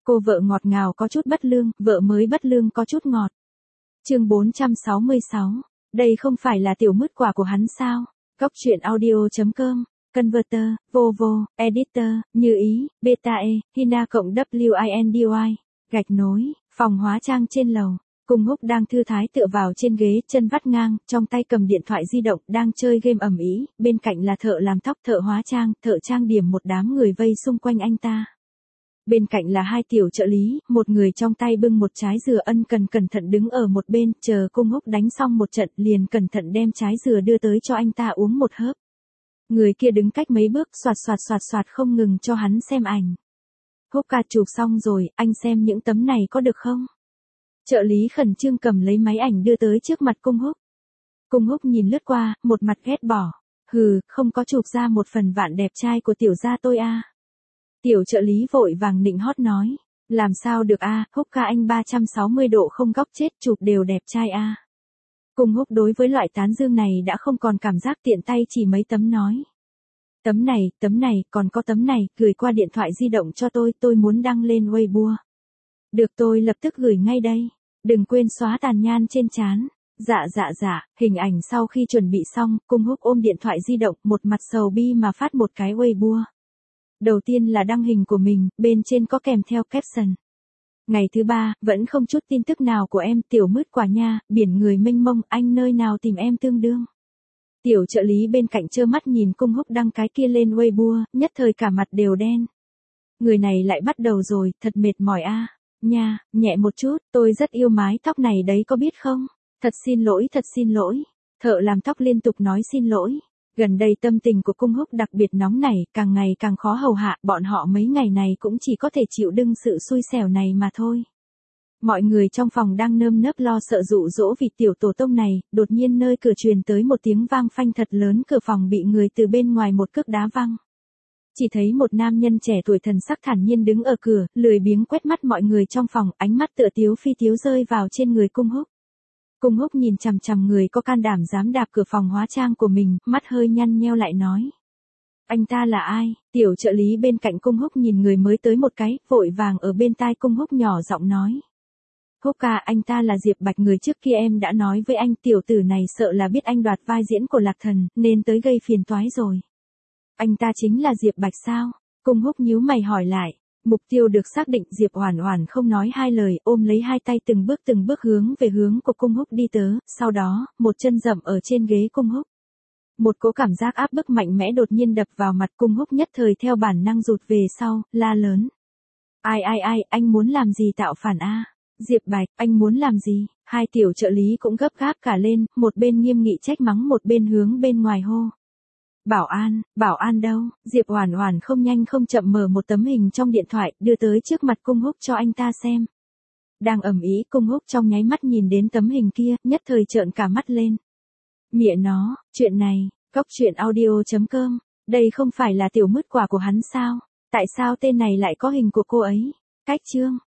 Cô vợ ngọt ngào có chút bất lương, vợ mới bất lương có chút ngọt. Chương 466. Đây không phải là tiểu mứt quả của hắn sao? Góc truyện audio.com, Converter, Vovo, Editor, Như Ý, Beta E, Hina cộng WINDY, gạch nối, phòng hóa trang trên lầu. Cung Húc đang thư thái tựa vào trên ghế, chân vắt ngang, trong tay cầm điện thoại di động, đang chơi game ầm ĩ, bên cạnh là thợ làm tóc, thợ hóa trang, thợ trang điểm, một đám người vây xung quanh anh ta. Bên cạnh là hai tiểu trợ lý, một người trong tay bưng một trái dừa, ân cần cẩn thận đứng ở một bên, chờ Cung Húc đánh xong một trận, liền cẩn thận đem trái dừa đưa tới cho anh ta uống một hớp. Người kia đứng cách mấy bước, soạt không ngừng cho hắn xem ảnh. Húc ca, chụp xong rồi, anh xem những tấm này có được không? Trợ lý khẩn trương cầm lấy máy ảnh đưa tới trước mặt Cung Húc. Cung Húc nhìn lướt qua, một mặt ghét bỏ. Hừ, không có chụp ra một phần vạn đẹp trai của tiểu gia tôi à. Tiểu trợ lý vội vàng nịnh hót nói. Làm sao được à, Húc ca anh 360 độ không góc chết, chụp đều đẹp trai à. Cung Húc đối với loại tán dương này đã không còn cảm giác, tiện tay chỉ mấy tấm nói. Tấm này, còn có tấm này, gửi qua điện thoại di động cho tôi muốn đăng lên Weibo. Được, tôi lập tức gửi ngay đây. Đừng quên xóa tàn nhan trên trán. Dạ, hình ảnh sau khi chuẩn bị xong, Cung Húc ôm điện thoại di động, một mặt sầu bi mà phát một cái Weibo. Đầu tiên là đăng hình của mình, bên trên có kèm theo caption. Ngày thứ 3, vẫn không chút tin tức nào của em, tiểu mứt quả nha, biển người mênh mông, anh nơi nào tìm em tương đương. Tiểu trợ lý bên cạnh trơ mắt nhìn Cung Húc đăng cái kia lên Weibo, nhất thời cả mặt đều đen. Người này lại bắt đầu rồi, thật mệt mỏi a. Nha, nhẹ một chút, tôi rất yêu mái tóc này đấy có biết không? Thật xin lỗi. Thợ làm tóc liên tục nói xin lỗi. Gần đây tâm tình của Cung Húc đặc biệt nóng nảy, càng ngày càng khó hầu hạ, bọn họ mấy ngày này cũng chỉ có thể chịu đựng sự xui xẻo này mà thôi. Mọi người trong phòng đang nơm nớp lo sợ dụ dỗ vì tiểu tổ tông này, đột nhiên nơi cửa truyền tới một tiếng vang phanh thật lớn, cửa phòng bị người từ bên ngoài một cước đá văng. Chỉ thấy một nam nhân trẻ tuổi thần sắc thản nhiên đứng ở cửa, lười biếng quét mắt mọi người trong phòng, ánh mắt tựa tiếu phi tiếu rơi vào trên người Cung Húc. Cung Húc nhìn chằm chằm người có can đảm dám đạp cửa phòng hóa trang của mình, mắt hơi nhăn nheo lại nói. Anh ta là ai? Tiểu trợ lý bên cạnh Cung Húc nhìn người mới tới một cái, vội vàng ở bên tai Cung Húc nhỏ giọng nói. Húc ca, anh ta là Diệp Bạch, người trước kia em đã nói với anh, tiểu tử này sợ là biết anh đoạt vai diễn của Lạc Thần, nên tới gây phiền toái rồi. Anh ta chính là Diệp Bạch sao? Cung Húc nhíu mày hỏi lại. Mục tiêu được xác định, Diệp Oản Oản không nói hai lời, ôm lấy hai tay từng bước hướng về hướng của Cung Húc đi tới, sau đó, một chân dậm ở trên ghế Cung Húc. Một cỗ cảm giác áp bức mạnh mẽ đột nhiên đập vào mặt, Cung Húc nhất thời theo bản năng rụt về sau, la lớn. Ai, anh muốn làm gì tạo phản a? Diệp Bạch, anh muốn làm gì? Hai tiểu trợ lý cũng gấp gáp cả lên, một bên nghiêm nghị trách mắng, một bên hướng bên ngoài hô. Bảo an đâu? Diệp Oản Oản không nhanh không chậm mở một tấm hình trong điện thoại, đưa tới trước mặt Cung Húc cho anh ta xem. Đang ầm ĩ, Cung Húc trong nháy mắt nhìn đến tấm hình kia, nhất thời trợn cả mắt lên. Mẹ nó, chuyện này, góc truyện audio.com, đây không phải là tiểu mứt quả của hắn sao? Tại sao tên này lại có hình của cô ấy? Cách chương